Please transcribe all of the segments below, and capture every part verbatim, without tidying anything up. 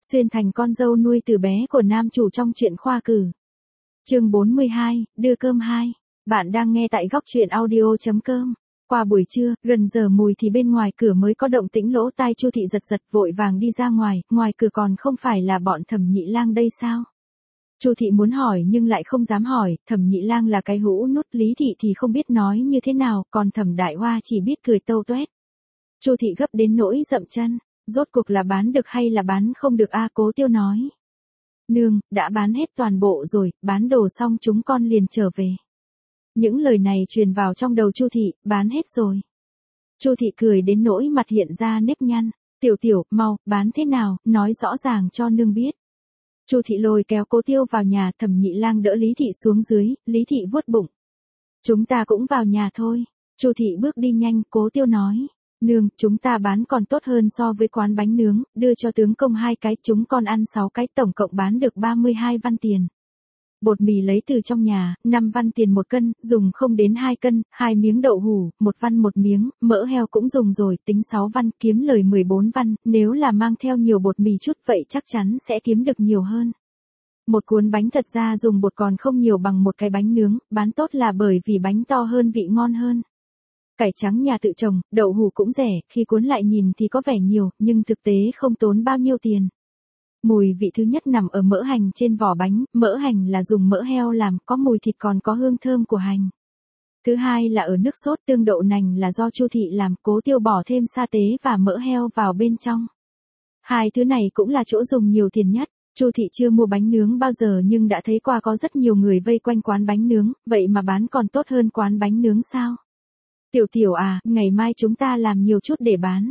Xuyên thành con dâu nuôi từ bé của nam chủ trong truyện khoa cử. Chương bốn mươi hai, đưa cơm hai. Bạn đang nghe tại góc truyện audio chấm com. Qua buổi trưa, gần giờ mùi thì bên ngoài cửa mới có động tĩnh, lỗ tai Chu Thị giật giật vội vàng đi ra ngoài, ngoài cửa còn không phải là bọn Thẩm Nhị Lang đây sao? Chu Thị muốn hỏi nhưng lại không dám hỏi, Thẩm Nhị Lang là cái hũ nút, Lý Thị thì không biết nói như thế nào, còn Thẩm Đại Hoa chỉ biết cười tâu tuét. Chu Thị gấp đến nỗi dậm chân, rốt cuộc là bán được hay là bán không được a? Cố Tiêu nói. Nương, đã bán hết toàn bộ rồi, bán đồ xong chúng con liền trở về. Những lời này truyền vào trong đầu Chu Thị, bán hết rồi. Chu Thị cười đến nỗi mặt hiện ra nếp nhăn, Tiểu Tiểu, mau, bán thế nào, nói rõ ràng cho nương biết. Chu Thị lôi kéo Cố Tiêu vào nhà, Thẩm Nhị Lang đỡ Lý Thị xuống dưới, Lý Thị vuốt bụng. Chúng ta cũng vào nhà thôi. Chu Thị bước đi nhanh, Cố Tiêu nói. Nương, chúng ta bán còn tốt hơn so với quán bánh nướng, đưa cho tướng công hai cái, chúng con ăn sáu cái, tổng cộng bán được ba mươi hai văn tiền. Bột mì lấy từ trong nhà, năm văn tiền một cân, dùng không đến hai cân, hai miếng đậu hủ, một văn một miếng, mỡ heo cũng dùng rồi, tính sáu văn, kiếm lời mười bốn văn, nếu là mang theo nhiều bột mì chút vậy chắc chắn sẽ kiếm được nhiều hơn. Một cuốn bánh thật ra dùng bột còn không nhiều bằng một cái bánh nướng, bán tốt là bởi vì bánh to hơn vị ngon hơn. Cải trắng nhà tự trồng, đậu hủ cũng rẻ, khi cuốn lại nhìn thì có vẻ nhiều, nhưng thực tế không tốn bao nhiêu tiền. Mùi vị thứ nhất nằm ở mỡ hành trên vỏ bánh, mỡ hành là dùng mỡ heo làm, có mùi thịt còn có hương thơm của hành. Thứ hai là ở nước sốt tương đậu nành là do Chu Thị làm, Cố Tiêu bỏ thêm sa tế và mỡ heo vào bên trong. Hai thứ này cũng là chỗ dùng nhiều tiền nhất. Chu Thị chưa mua bánh nướng bao giờ nhưng đã thấy qua có rất nhiều người vây quanh quán bánh nướng, vậy mà bán còn tốt hơn quán bánh nướng sao? Tiểu Tiểu à, ngày mai chúng ta làm nhiều chút để bán.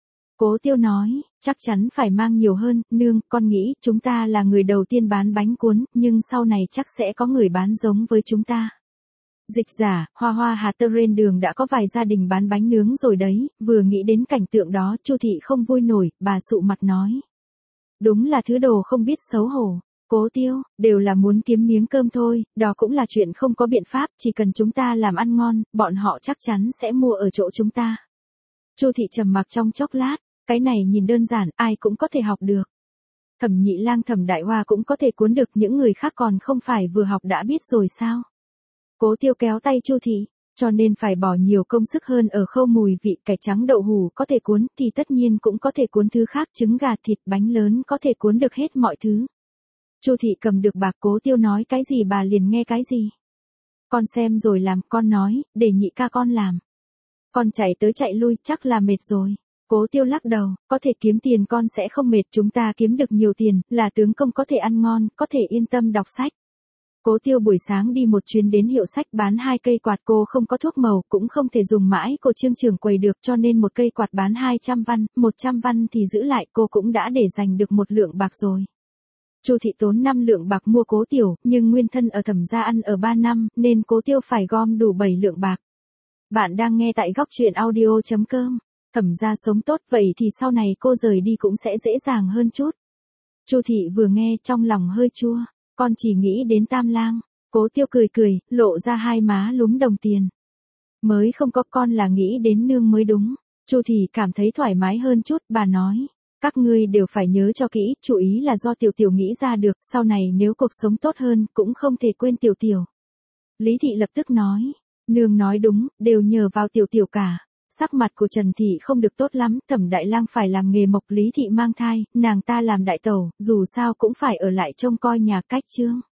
Cố Tiêu nói, chắc chắn phải mang nhiều hơn, nương, con nghĩ chúng ta là người đầu tiên bán bánh cuốn, nhưng sau này chắc sẽ có người bán giống với chúng ta. Dịch giả, Hoa Hoa Hà Tơ Rên Đường đã có vài gia đình bán bánh nướng rồi đấy, vừa nghĩ đến cảnh tượng đó Chu Thị không vui nổi, bà sụ mặt nói. Đúng là thứ đồ không biết xấu hổ. Cố Tiêu, đều là muốn kiếm miếng cơm thôi, đó cũng là chuyện không có biện pháp, chỉ cần chúng ta làm ăn ngon, bọn họ chắc chắn sẽ mua ở chỗ chúng ta. Chu Thị trầm mặc trong chốc lát, cái này nhìn đơn giản, ai cũng có thể học được. Thẩm Nhị Lang Thẩm Đại Hoa cũng có thể cuốn được, những người khác còn không phải vừa học đã biết rồi sao? Cố Tiêu kéo tay Chu Thị, cho nên phải bỏ nhiều công sức hơn ở khâu mùi vị, cải trắng đậu hủ có thể cuốn thì tất nhiên cũng có thể cuốn thứ khác, trứng gà thịt bánh lớn có thể cuốn được hết mọi thứ. Chu Thị cầm được bạc, Cố Tiêu nói cái gì bà liền nghe cái gì. Con xem rồi làm, con nói, để nhị ca con làm. Con chạy tới chạy lui, chắc là mệt rồi. Cố Tiêu lắc đầu, có thể kiếm tiền con sẽ không mệt, chúng ta kiếm được nhiều tiền, là tướng công có thể ăn ngon, có thể yên tâm đọc sách. Cố Tiêu buổi sáng đi một chuyến đến hiệu sách bán hai cây quạt, cô không có thuốc màu, cũng không thể dùng mãi của Trương trưởng quầy được, cho nên một cây quạt bán hai trăm văn, một trăm văn thì giữ lại, cô cũng đã để dành được một lượng bạc rồi. Chu Thị tốn năm lượng bạc mua Cố Tiểu, nhưng nguyên thân ở Thẩm gia ăn ở ba năm, nên Cố Tiêu phải gom đủ bảy lượng bạc. Bạn đang nghe tại góc truyện audio chấm com. Thẩm gia sống tốt vậy thì sau này cô rời đi cũng sẽ dễ dàng hơn chút. Chu Thị vừa nghe trong lòng hơi chua, con chỉ nghĩ đến Tam Lang. Cố Tiêu cười cười, lộ ra hai má lúm đồng tiền. Mới không có, con là nghĩ đến nương mới đúng. Chu Thị cảm thấy thoải mái hơn chút, bà nói. Các ngươi đều phải nhớ cho kỹ, chủ ý là do Tiểu Tiểu nghĩ ra được, sau này nếu cuộc sống tốt hơn, cũng không thể quên Tiểu Tiểu. Lý Thị lập tức nói, nương nói đúng, đều nhờ vào Tiểu Tiểu cả. Sắc mặt của Trần Thị không được tốt lắm, Thẩm Đại Lang phải làm nghề mộc, Lý Thị mang thai, nàng ta làm đại tẩu, dù sao cũng phải ở lại trông coi nhà cách Trương.